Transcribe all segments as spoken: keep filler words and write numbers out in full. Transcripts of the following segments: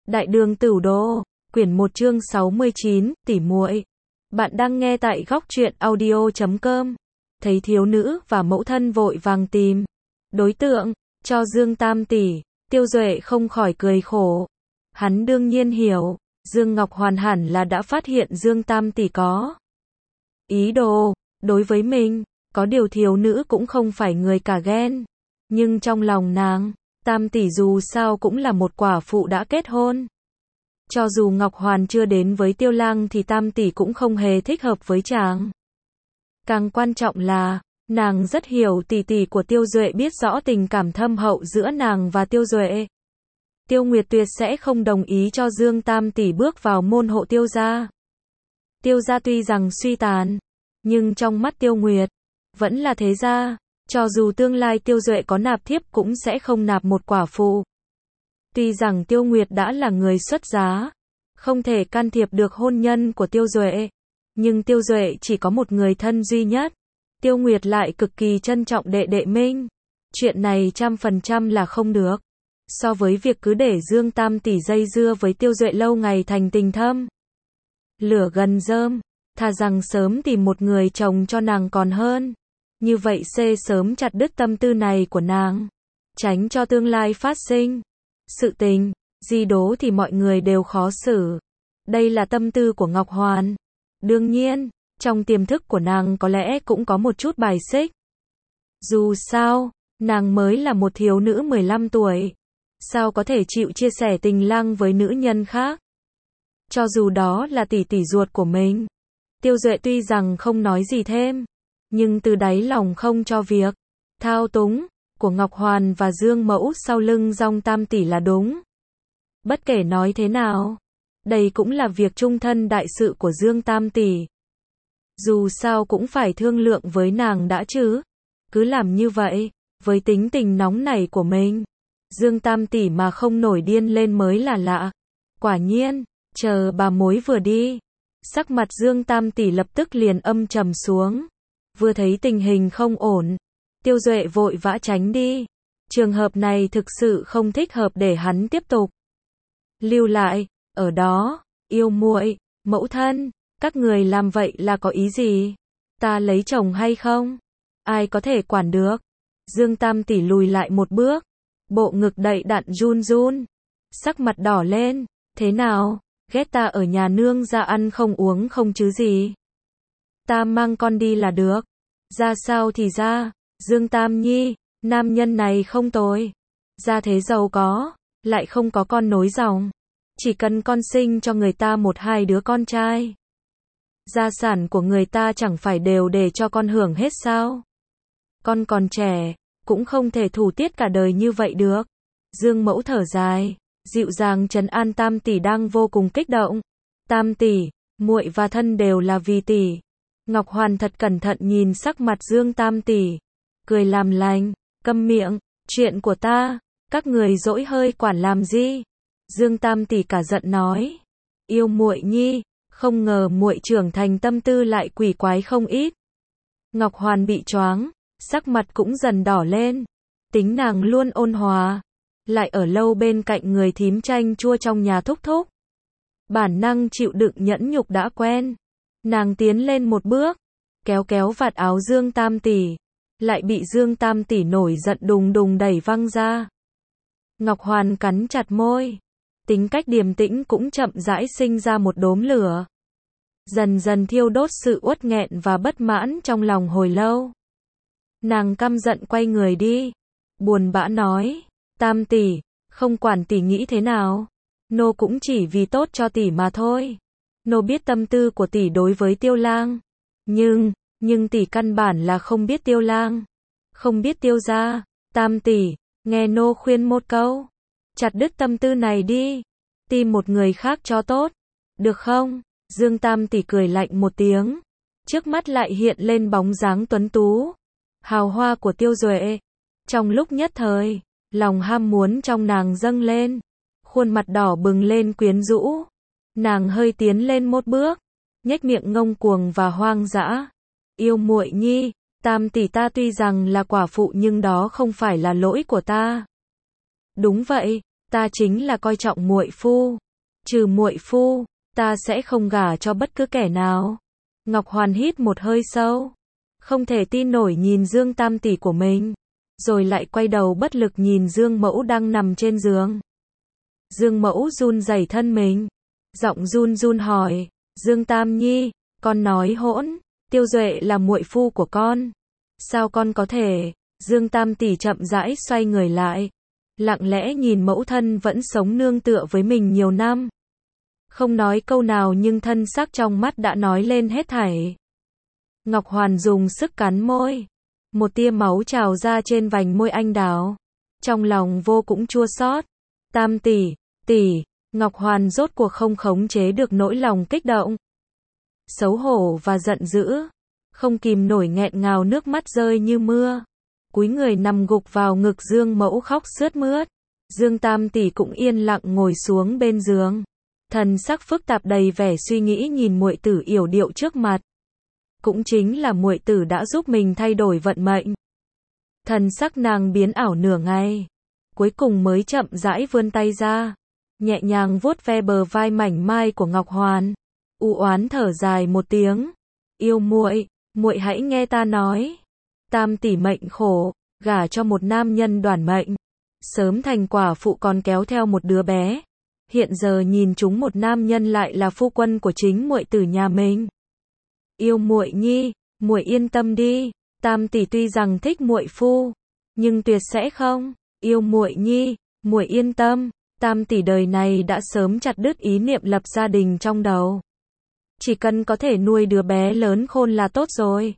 Đại đường Tửu Đô, quyển một chương sáu mươi chín, tỉ muội. Bạn đang nghe tại góc truyện audio chấm com. Thấy thiếu nữ và mẫu thân vội vàng tìm đối tượng cho Dương Tam tỷ, Tiêu Duệ không khỏi cười khổ. Hắn đương nhiên hiểu, Dương Ngọc Hoàn hẳn là đã phát hiện Dương Tam tỷ có ý đồ đối với mình, có điều thiếu nữ cũng không phải người cả ghen, nhưng trong lòng nàng, Tam tỷ dù sao cũng là một quả phụ đã kết hôn. Cho dù Ngọc Hoàn chưa đến với Tiêu Lang thì Tam tỷ cũng không hề thích hợp với chàng. Càng quan trọng là, nàng rất hiểu tỷ tỷ của Tiêu Duệ biết rõ tình cảm thâm hậu giữa nàng và Tiêu Duệ. Tiêu Nguyệt tuyệt sẽ không đồng ý cho Dương Tam tỷ bước vào môn hộ Tiêu gia. Tiêu gia tuy rằng suy tàn, nhưng trong mắt Tiêu Nguyệt, vẫn là thế gia. Cho dù tương lai Tiêu Duệ có nạp thiếp cũng sẽ không nạp một quả phụ. Tuy rằng Tiêu Nguyệt đã là người xuất giá, không thể can thiệp được hôn nhân của Tiêu Duệ, nhưng Tiêu Duệ chỉ có một người thân duy nhất. Tiêu Nguyệt lại cực kỳ trân trọng đệ đệ mình. Chuyện này trăm phần trăm là không được. So với việc cứ để Dương Tam tỷ dây dưa với Tiêu Duệ lâu ngày thành tình thâm lửa gần rơm, thà rằng sớm tìm một người chồng cho nàng còn hơn. Như vậy sẽ sớm chặt đứt tâm tư này của nàng, tránh cho tương lai phát sinh sự tình di đố thì mọi người đều khó xử. Đây là tâm tư của Ngọc Hoàn. Đương nhiên, trong tiềm thức của nàng có lẽ cũng có một chút bài xích. Dù sao, nàng mới là một thiếu nữ mười lăm tuổi, sao có thể chịu chia sẻ tình lang với nữ nhân khác? Cho dù đó là tỷ tỷ ruột của mình. Tiêu Duệ tuy rằng không nói gì thêm, nhưng từ đáy lòng không cho việc thao túng của Ngọc Hoàn và Dương Mẫu sau lưng Dòng Tam tỷ là đúng. Bất kể nói thế nào, đây cũng là việc chung thân đại sự của Dương Tam tỷ. Dù sao cũng phải thương lượng với nàng đã chứ. Cứ làm như vậy, với tính tình nóng nảy của mình, Dương Tam tỷ mà không nổi điên lên mới là lạ. Quả nhiên, chờ bà mối vừa đi, sắc mặt Dương Tam tỷ lập tức liền âm trầm xuống. Vừa thấy tình hình không ổn, Tiêu Duệ vội vã tránh đi. Trường hợp này thực sự không thích hợp để hắn tiếp tục lưu lại ở đó. Yêu muội, mẫu thân, các người làm vậy là có ý gì? Ta lấy chồng hay không? Ai có thể quản được? Dương Tam tỷ lùi lại một bước, bộ ngực đậy đặn run run, sắc mặt đỏ lên. Thế nào? Ghét ta ở nhà nương ra ăn không uống không chứ gì? Ta mang con đi là được. Ra sao thì ra, Dương Tam nhi, nam nhân này không tồi. Gia thế giàu có, lại không có con nối dòng. Chỉ cần con sinh cho người ta một hai đứa con trai, gia sản của người ta chẳng phải đều để cho con hưởng hết sao? Con còn trẻ, cũng không thể thủ tiết cả đời như vậy được. Dương Mẫu thở dài, dịu dàng trấn an Tam tỷ đang vô cùng kích động. Tam tỷ, muội và thân đều là vì tỷ. Ngọc Hoàn thật cẩn thận nhìn sắc mặt Dương Tam tỷ, cười làm lành, câm miệng, chuyện của ta, các người dỗi hơi quản làm gì? Dương Tam tỷ cả giận nói, yêu muội nhi, không ngờ muội trưởng thành tâm tư lại quỷ quái không ít. Ngọc Hoàn bị choáng, sắc mặt cũng dần đỏ lên, tính nàng luôn ôn hòa, lại ở lâu bên cạnh người thím chanh chua trong nhà thúc thúc. Bản năng chịu đựng nhẫn nhục đã quen. Nàng tiến lên một bước, kéo kéo vạt áo Dương Tam tỷ, lại bị Dương Tam tỷ nổi giận đùng đùng đẩy văng ra. Ngọc Hoàn cắn chặt môi, tính cách điềm tĩnh cũng chậm rãi sinh ra một đốm lửa, dần dần thiêu đốt sự uất nghẹn và bất mãn trong lòng hồi lâu. Nàng căm giận quay người đi, buồn bã nói, Tam tỷ, không quản tỷ nghĩ thế nào, nô cũng chỉ vì tốt cho tỷ mà thôi. Nô biết tâm tư của tỷ đối với Tiêu Lang, nhưng, nhưng tỷ căn bản là không biết Tiêu Lang, không biết Tiêu gia. Tam tỷ, nghe nô khuyên một câu, chặt đứt tâm tư này đi, tìm một người khác cho tốt, được không? Dương Tam tỷ cười lạnh một tiếng, trước mắt lại hiện lên bóng dáng tuấn tú, hào hoa của Tiêu Duệ. Trong lúc nhất thời, lòng ham muốn trong nàng dâng lên, khuôn mặt đỏ bừng lên quyến rũ. Nàng hơi tiến lên một bước, nhếch miệng ngông cuồng và hoang dã. Yêu muội nhi, Tam tỷ ta tuy rằng là quả phụ nhưng đó không phải là lỗi của ta. Đúng vậy, ta chính là coi trọng muội phu. Trừ muội phu, ta sẽ không gả cho bất cứ kẻ nào. Ngọc Hoàn hít một hơi sâu, không thể tin nổi nhìn Dương Tam tỷ của mình, rồi lại quay đầu bất lực nhìn Dương Mẫu đang nằm trên giường. Dương Mẫu run rẩy thân mình, giọng run run hỏi, Dương Tam Nhi, con nói hỗn, Tiêu Duệ là muội phu của con. Sao con có thể? Dương Tam tỷ chậm rãi xoay người lại, lặng lẽ nhìn mẫu thân vẫn sống nương tựa với mình nhiều năm. Không nói câu nào nhưng thân sắc trong mắt đã nói lên hết thảy. Ngọc Hoàn dùng sức cắn môi, một tia máu trào ra trên vành môi anh đào. Trong lòng vô cũng chua xót. Tam tỷ, tỷ, Ngọc Hoàn rốt cuộc không khống chế được nỗi lòng kích động, xấu hổ và giận dữ, không kìm nổi nghẹn ngào nước mắt rơi như mưa. Cúi người nằm gục vào ngực Dương Mẫu khóc sướt mướt. Dương Tam tỷ cũng yên lặng ngồi xuống bên giường, thần sắc phức tạp đầy vẻ suy nghĩ nhìn muội tử yểu điệu trước mặt. Cũng chính là muội tử đã giúp mình thay đổi vận mệnh. Thần sắc nàng biến ảo nửa ngày, cuối cùng mới chậm rãi vươn tay ra, nhẹ nhàng vuốt ve bờ vai mảnh mai của Ngọc Hoàn, u oán thở dài một tiếng, "Yêu muội, muội hãy nghe ta nói. Tam tỷ mệnh khổ, gả cho một nam nhân đoản mệnh, sớm thành quả phụ còn kéo theo một đứa bé. Hiện giờ nhìn chúng một nam nhân lại là phu quân của chính muội tử nhà mình. Yêu muội nhi, muội yên tâm đi, Tam tỷ tuy rằng thích muội phu, nhưng tuyệt sẽ không. Yêu muội nhi, muội yên tâm, Tam tỷ đời này đã sớm chặt đứt ý niệm lập gia đình trong đầu. Chỉ cần có thể nuôi đứa bé lớn khôn là tốt rồi."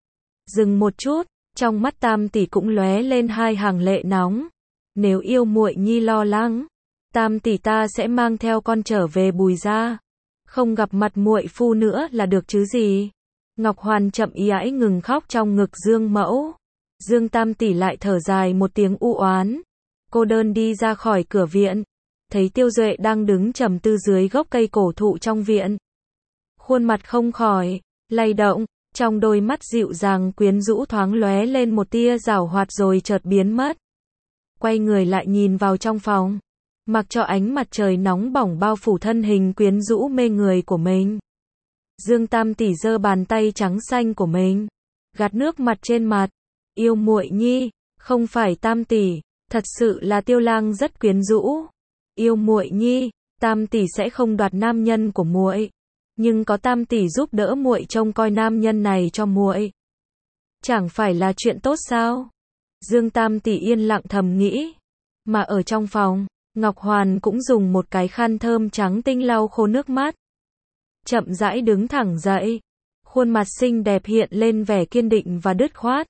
Dừng một chút, trong mắt Tam tỷ cũng lóe lên hai hàng lệ nóng. "Nếu yêu muội nhi lo lắng, Tam tỷ ta sẽ mang theo con trở về Bùi gia, không gặp mặt muội phu nữa là được chứ gì." Ngọc Hoàn chậm rãi ngừng khóc trong ngực Dương Mẫu. Dương Tam tỷ lại thở dài một tiếng u oán, cô đơn đi ra khỏi cửa viện, thấy Tiêu Duệ đang đứng trầm tư dưới gốc cây cổ thụ trong viện. Khuôn mặt không khỏi lay động, trong đôi mắt dịu dàng quyến rũ thoáng lóe lên một tia giảo hoạt rồi chợt biến mất. Quay người lại nhìn vào trong phòng, mặc cho ánh mặt trời nóng bỏng bao phủ thân hình quyến rũ mê người của mình. Dương Tam tỷ giơ bàn tay trắng xanh của mình, gạt nước mặt trên mặt. "Yêu muội nhi, không phải Tam tỷ, thật sự là Tiêu lang rất quyến rũ. Yêu muội nhi, Tam tỷ sẽ không đoạt nam nhân của muội, nhưng có Tam tỷ giúp đỡ muội trông coi nam nhân này cho muội, chẳng phải là chuyện tốt sao?" Dương Tam tỷ yên lặng thầm nghĩ. Mà ở trong phòng, Ngọc Hoàn cũng dùng một cái khăn thơm trắng tinh lau khô nước mắt, chậm rãi đứng thẳng dậy, khuôn mặt xinh đẹp hiện lên vẻ kiên định và dứt khoát.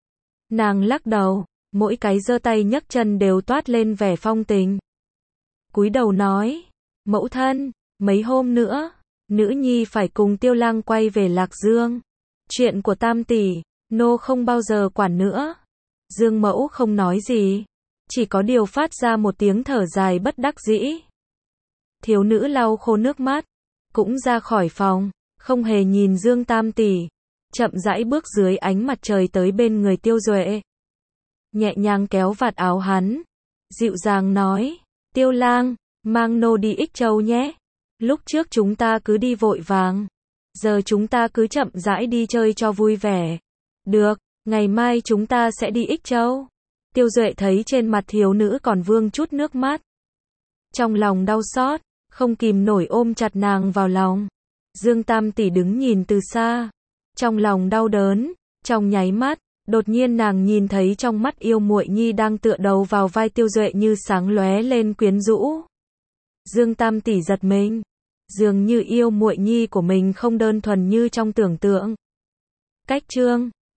Nàng lắc đầu, mỗi cái giơ tay nhấc chân đều toát lên vẻ phong tình. Cúi đầu nói, "Mẫu thân, mấy hôm nữa, nữ nhi phải cùng Tiêu lang quay về Lạc Dương. Chuyện của Tam tỷ, nô không bao giờ quản nữa." Dương Mẫu không nói gì, chỉ có điều phát ra một tiếng thở dài bất đắc dĩ. Thiếu nữ lau khô nước mắt, cũng ra khỏi phòng, không hề nhìn Dương Tam tỷ, chậm rãi bước dưới ánh mặt trời tới bên người Tiêu Duệ. Nhẹ nhàng kéo vạt áo hắn, dịu dàng nói, "Tiêu lang, mang nô đi Ích Châu nhé. Lúc trước chúng ta cứ đi vội vàng, giờ chúng ta cứ chậm rãi đi chơi cho vui vẻ. Được, ngày mai chúng ta sẽ đi Ích Châu." Tiêu Duệ thấy trên mặt thiếu nữ còn vương chút nước mắt, trong lòng đau xót, không kìm nổi ôm chặt nàng vào lòng. Dương Tam tỷ đứng nhìn từ xa, trong lòng đau đớn, trong nháy mắt, đột nhiên nàng nhìn thấy trong mắt yêu muội nhi đang tựa đầu vào vai Tiêu Duệ như sáng lóe lên quyến rũ. Dương Tam tỷ giật mình, dường như yêu muội nhi của mình không đơn thuần như trong tưởng tượng. Cách chương